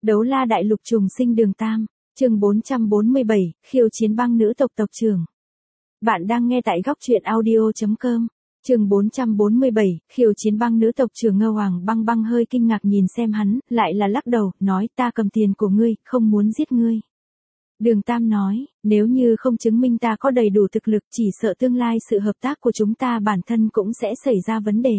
Đấu la đại lục trùng sinh Đường Tam, chương 447, khiêu chiến băng nữ tộc tộc trưởng. Bạn đang nghe tại góc truyện audio.com. Chương 447, khiêu chiến băng nữ tộc trưởng. Ngô Hoàng Băng Băng hơi kinh ngạc nhìn xem hắn, lại là lắc đầu, nói ta cầm tiền của ngươi, không muốn giết ngươi. Đường Tam nói, nếu như không chứng minh ta có đầy đủ thực lực, chỉ sợ tương lai sự hợp tác của chúng ta bản thân cũng sẽ xảy ra vấn đề.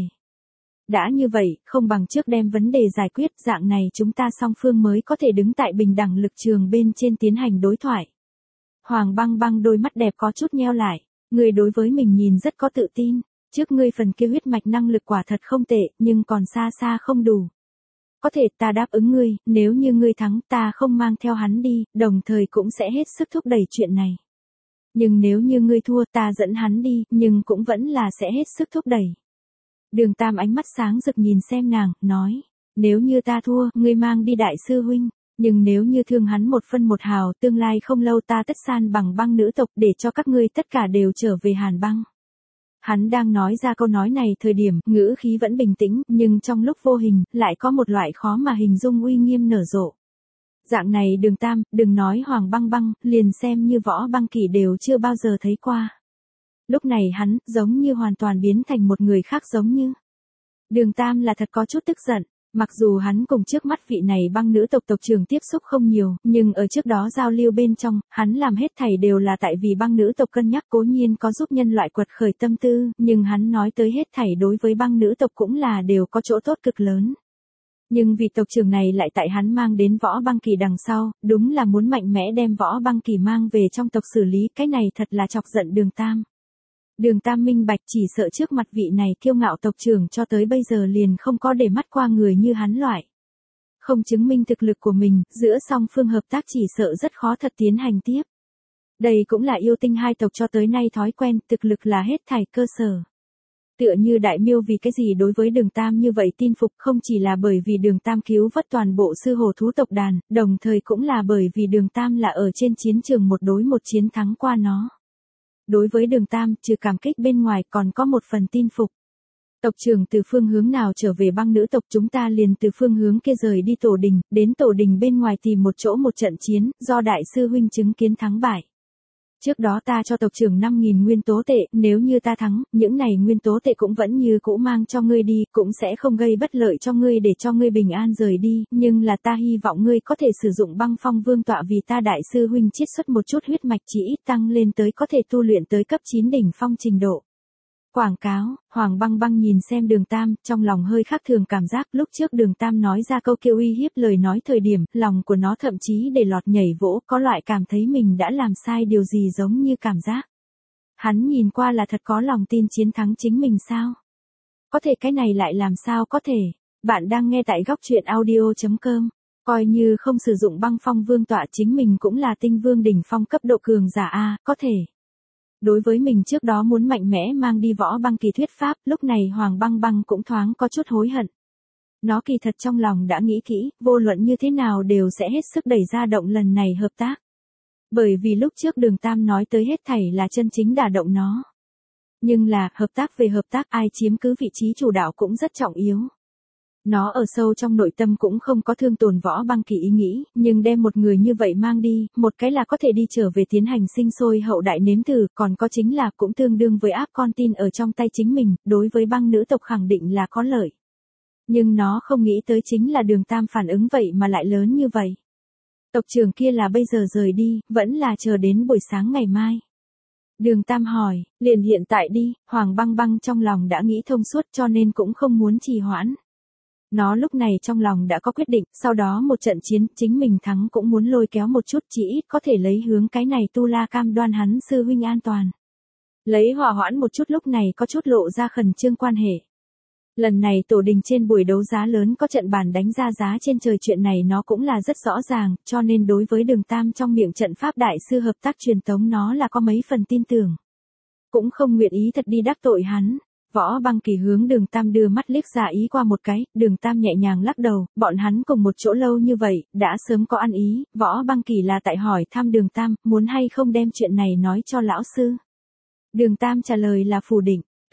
Đã như vậy, không bằng trước đem vấn đề giải quyết, dạng này chúng ta song phương mới có thể đứng tại bình đẳng lực trường bên trên tiến hành đối thoại. Hoàng Băng Băng đôi mắt đẹp có chút nheo lại, ngươi đối với mình nhìn rất có tự tin, trước ngươi phần kia huyết mạch năng lực quả thật không tệ, nhưng còn xa xa không đủ. Có thể ta đáp ứng ngươi, nếu như ngươi thắng ta không mang theo hắn đi, đồng thời cũng sẽ hết sức thúc đẩy chuyện này. Nhưng nếu như ngươi thua ta dẫn hắn đi, nhưng cũng vẫn là sẽ hết sức thúc đẩy. Đường Tam ánh mắt sáng rực nhìn xem nàng, nói, nếu như ta thua, ngươi mang đi đại sư huynh, nhưng nếu như thương hắn một phân một hào, tương lai không lâu ta tất san bằng băng nữ tộc để cho các ngươi tất cả đều trở về Hàn Băng. Hắn đang nói ra câu nói này thời điểm, ngữ khí vẫn bình tĩnh, nhưng trong lúc vô hình, lại có một loại khó mà hình dung uy nghiêm nở rộ. Dạng này Đường Tam, đừng nói Hoàng Băng Băng, liền xem như Võ Băng Kỳ đều chưa bao giờ thấy qua. Lúc này hắn, giống như hoàn toàn biến thành một người khác giống như. Đường Tam là thật có chút tức giận, mặc dù hắn cùng trước mắt vị này băng nữ tộc tộc trưởng tiếp xúc không nhiều, nhưng ở trước đó giao lưu bên trong, hắn làm hết thảy đều là tại vì băng nữ tộc cân nhắc cố nhiên có giúp nhân loại quật khởi tâm tư, nhưng hắn nói tới hết thảy đối với băng nữ tộc cũng là đều có chỗ tốt cực lớn. Nhưng vị tộc trưởng này lại tại hắn mang đến Võ Băng Kỳ đằng sau, đúng là muốn mạnh mẽ đem Võ Băng Kỳ mang về trong tộc xử lý, cái này thật là chọc giận Đường Tam. Đường Tam minh bạch chỉ sợ trước mặt vị này kiêu ngạo tộc trưởng cho tới bây giờ liền không có để mắt qua người như hắn loại. Không chứng minh thực lực của mình, giữa song phương hợp tác chỉ sợ rất khó thật tiến hành tiếp. Đây cũng là yêu tinh hai tộc cho tới nay thói quen, thực lực là hết thảy cơ sở. Tựa như Đại Miêu vì cái gì đối với Đường Tam như vậy tin phục, không chỉ là bởi vì Đường Tam cứu vớt toàn bộ sư hổ thú tộc đàn, đồng thời cũng là bởi vì Đường Tam là ở trên chiến trường một đối một chiến thắng qua nó. Đối với Đường Tam, trừ cảm kích bên ngoài còn có một phần tin phục. Tộc trưởng từ phương hướng nào trở về băng nữ tộc, chúng ta liền từ phương hướng kia rời đi tổ đình, đến tổ đình bên ngoài tìm một chỗ một trận chiến, do đại sư huynh chứng kiến thắng bại. Trước đó ta cho tộc trưởng 5.000 nguyên tố tệ, nếu như ta thắng, những này nguyên tố tệ cũng vẫn như cũ mang cho ngươi đi, cũng sẽ không gây bất lợi cho ngươi để cho ngươi bình an rời đi, nhưng là ta hy vọng ngươi có thể sử dụng băng phong vương tọa vì ta đại sư huynh chiết xuất một chút huyết mạch chỉ ít tăng lên tới có thể tu luyện tới cấp 9 đỉnh phong trình độ. Quảng cáo, Hoàng Băng Băng nhìn xem Đường Tam, trong lòng hơi khác thường cảm giác lúc trước Đường Tam nói ra câu kêu uy hiếp lời nói thời điểm, lòng của nó thậm chí để lọt nhảy vỗ, có loại cảm thấy mình đã làm sai điều gì giống như cảm giác. Hắn nhìn qua là thật có lòng tin chiến thắng chính mình sao? Có thể cái này lại làm sao có thể? Bạn đang nghe tại góc truyện audio.com. Coi như không sử dụng băng phong vương tọa chính mình cũng là tinh vương đỉnh phong cấp độ cường giả A, có thể. Đối với mình trước đó muốn mạnh mẽ mang đi Võ Băng Kỳ thuyết pháp, lúc này Hoàng Băng Băng cũng thoáng có chút hối hận. Nó kỳ thật trong lòng đã nghĩ kỹ, vô luận như thế nào đều sẽ hết sức đẩy ra động lần này hợp tác. Bởi vì lúc trước Đường Tam nói tới hết thảy là chân chính đả động nó. Nhưng là, hợp tác về hợp tác ai chiếm cứ vị trí chủ đạo cũng rất trọng yếu. Nó ở sâu trong nội tâm cũng không có thương tổn Võ Băng Kỳ ý nghĩ, nhưng đem một người như vậy mang đi, một cái là có thể đi trở về tiến hành sinh sôi hậu đại nếm thử, còn có chính là cũng tương đương với áp con tin ở trong tay chính mình, đối với băng nữ tộc khẳng định là có lợi. Nhưng nó không nghĩ tới chính là Đường Tam phản ứng vậy mà lại lớn như vậy. Tộc trưởng kia là bây giờ rời đi, vẫn là chờ đến buổi sáng ngày mai. Đường Tam hỏi, liền hiện tại đi, Hoàng Băng Băng trong lòng đã nghĩ thông suốt cho nên cũng không muốn trì hoãn. Nó lúc này trong lòng đã có quyết định, sau đó một trận chiến, chính mình thắng cũng muốn lôi kéo một chút chỉ ít có thể lấy hướng cái này tu la cam đoan hắn sư huynh an toàn. Lấy hòa hoãn một chút lúc này có chút lộ ra khẩn trương quan hệ. Lần này tổ đình trên buổi đấu giá lớn có trận bàn đánh ra giá trên trời chuyện này nó cũng là rất rõ ràng, cho nên đối với Đường Tam trong miệng trận pháp đại sư hợp tác truyền tống nó là có mấy phần tin tưởng. Cũng không nguyện ý thật đi đắc tội hắn. Võ Băng Kỳ hướng Đường Tam đưa mắt liếc ra ý qua một cái, Đường Tam nhẹ nhàng lắc đầu, bọn hắn cùng một chỗ lâu như vậy, đã sớm có ăn ý, Võ Băng Kỳ là tại hỏi thăm Đường Tam, muốn hay không đem chuyện này nói cho lão sư. Đường Tam trả lời là phủ định,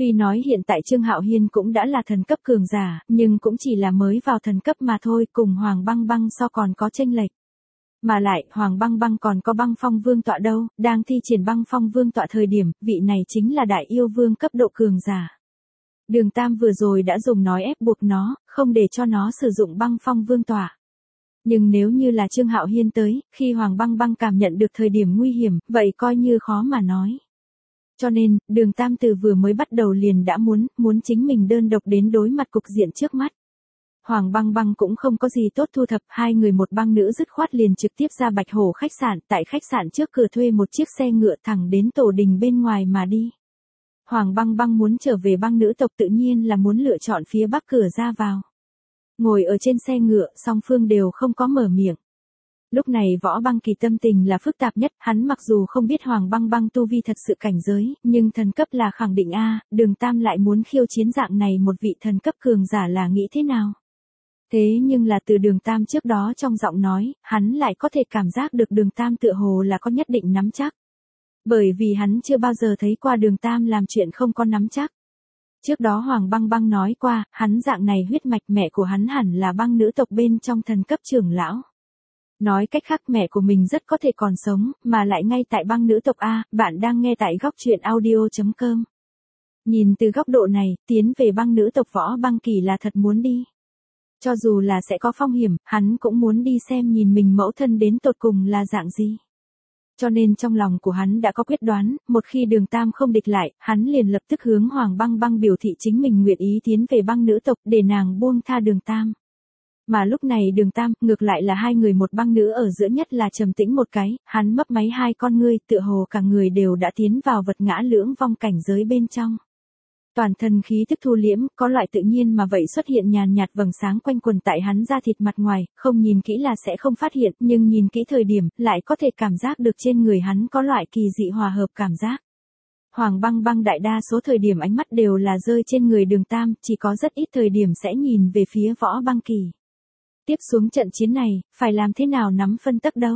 Tuy nói hiện tại Trương Hạo Hiên cũng đã là thần cấp cường giả, nhưng cũng chỉ là mới vào thần cấp mà thôi, cùng Hoàng Băng Băng so còn có chênh lệch. Mà lại, Hoàng Băng Băng còn có Băng Phong Vương tọa đâu, đang thi triển Băng Phong Vương tọa thời điểm, vị này chính là đại yêu vương cấp độ cường giả. Đường Tam vừa rồi đã dùng nói ép buộc nó, không để cho nó sử dụng Băng Phong Vương tọa. Nhưng nếu như là Trương Hạo Hiên tới, khi Hoàng Băng Băng cảm nhận được thời điểm nguy hiểm, vậy coi như khó mà nói. Cho nên, Đường Tam từ vừa mới bắt đầu liền đã muốn chính mình đơn độc đến đối mặt cục diện trước mắt. Hoàng Băng Băng cũng không có gì tốt thu thập, hai người một băng nữ dứt khoát liền trực tiếp ra Bạch Hổ khách sạn, tại khách sạn trước cửa thuê một chiếc xe ngựa thẳng đến tổ đình bên ngoài mà đi. Hoàng Băng Băng muốn trở về băng nữ tộc tự nhiên là muốn lựa chọn phía bắc cửa ra vào. Ngồi ở trên xe ngựa, song phương đều không có mở miệng. Lúc này Võ Băng Kỳ tâm tình là phức tạp nhất, hắn mặc dù không biết Hoàng Băng Băng tu vi thật sự cảnh giới, nhưng thần cấp là khẳng định a, Đường Tam lại muốn khiêu chiến dạng này một vị thần cấp cường giả là nghĩ thế nào? Thế nhưng là từ Đường Tam trước đó trong giọng nói, hắn lại có thể cảm giác được Đường Tam tựa hồ là có nhất định nắm chắc. Bởi vì hắn chưa bao giờ thấy qua Đường Tam làm chuyện không có nắm chắc. Trước đó Hoàng Băng Băng nói qua, hắn dạng này huyết mạch mẹ của hắn hẳn là băng nữ tộc bên trong thần cấp trưởng lão. Nói cách khác mẹ của mình rất có thể còn sống, mà lại ngay tại băng nữ tộc A, bạn đang nghe tại góc truyện audio.com. Nhìn từ góc độ này, tiến về băng nữ tộc Võ Băng Kỳ là thật muốn đi. Cho dù là sẽ có phong hiểm, hắn cũng muốn đi xem nhìn mình mẫu thân đến tột cùng là dạng gì. Cho nên trong lòng của hắn đã có quyết đoán, một khi Đường Tam không địch lại, hắn liền lập tức hướng Hoàng Băng Băng biểu thị chính mình nguyện ý tiến về băng nữ tộc để nàng buông tha Đường Tam. Mà lúc này Đường Tam, ngược lại là hai người một băng nữ ở giữa nhất là trầm tĩnh một cái, hắn mấp máy hai con ngươi, tựa hồ cả người đều đã tiến vào vật ngã lưỡng vong cảnh giới bên trong. Toàn thân khí tức thu liễm, có loại tự nhiên mà vậy xuất hiện nhàn nhạt vầng sáng quanh quần tại hắn da thịt mặt ngoài, không nhìn kỹ là sẽ không phát hiện, nhưng nhìn kỹ thời điểm, lại có thể cảm giác được trên người hắn có loại kỳ dị hòa hợp cảm giác. Hoàng Băng Băng đại đa số thời điểm ánh mắt đều là rơi trên người Đường Tam, chỉ có rất ít thời điểm sẽ nhìn về phía Võ Băng Kỳ. Tiếp xuống trận chiến này, phải làm thế nào nắm phân tấc đâu?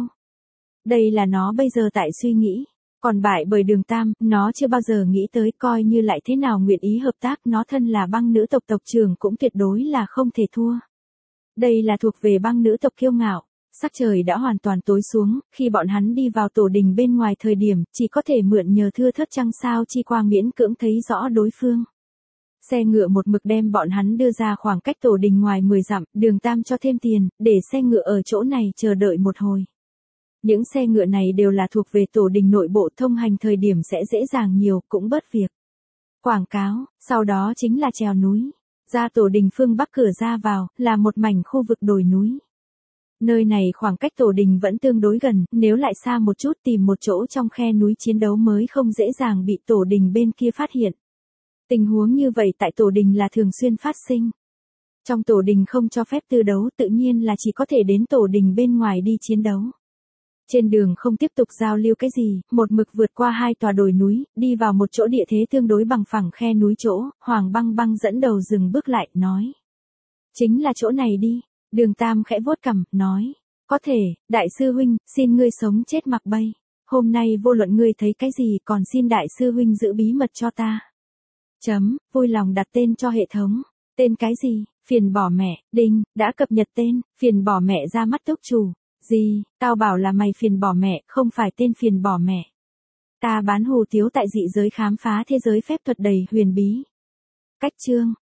Đây là nó bây giờ tại suy nghĩ. Còn bại bởi Đường Tam, nó chưa bao giờ nghĩ tới coi như lại thế nào nguyện ý hợp tác, nó thân là băng nữ tộc tộc trưởng cũng tuyệt đối là không thể thua. Đây là thuộc về băng nữ tộc kiêu ngạo. Sắc trời đã hoàn toàn tối xuống, khi bọn hắn đi vào tổ đình bên ngoài thời điểm, chỉ có thể mượn nhờ thưa thớt trăng sao chi quang miễn cưỡng thấy rõ đối phương. Xe ngựa một mực đem bọn hắn đưa ra khoảng cách tổ đình ngoài 10 dặm, Đường Tam cho thêm tiền, để xe ngựa ở chỗ này chờ đợi một hồi. Những xe ngựa này đều là thuộc về tổ đình nội bộ, thông hành thời điểm sẽ dễ dàng nhiều, cũng bớt việc. Quảng cáo, sau đó chính là trèo núi. Ra tổ đình phương bắc cửa ra vào, là một mảnh khu vực đồi núi. Nơi này khoảng cách tổ đình vẫn tương đối gần, nếu lại xa một chút tìm một chỗ trong khe núi chiến đấu mới không dễ dàng bị tổ đình bên kia phát hiện. Tình huống như vậy tại tổ đình là thường xuyên phát sinh. Trong tổ đình không cho phép tư đấu, tự nhiên là chỉ có thể đến tổ đình bên ngoài đi chiến đấu. Trên đường không tiếp tục giao lưu cái gì, một mực vượt qua hai tòa đồi núi, đi vào một chỗ địa thế tương đối bằng phẳng khe núi chỗ, Hoàng Băng Băng dẫn đầu dừng bước lại, nói. Chính là chỗ này đi, Đường Tam khẽ vuốt cằm, nói. Có thể, đại sư huynh, xin ngươi sống chết mặc bay. Hôm nay vô luận ngươi thấy cái gì còn xin đại sư huynh giữ bí mật cho ta. Vui lòng đặt tên cho hệ thống. Tên cái gì? Phiền bỏ mẹ, đinh, đã cập nhật tên, phiền bỏ mẹ ra mắt túc chủ. Gì, tao bảo là mày phiền bỏ mẹ, không phải tên phiền bỏ mẹ. Ta bán hủ tiếu tại dị giới khám phá thế giới phép thuật đầy huyền bí. Cách chương.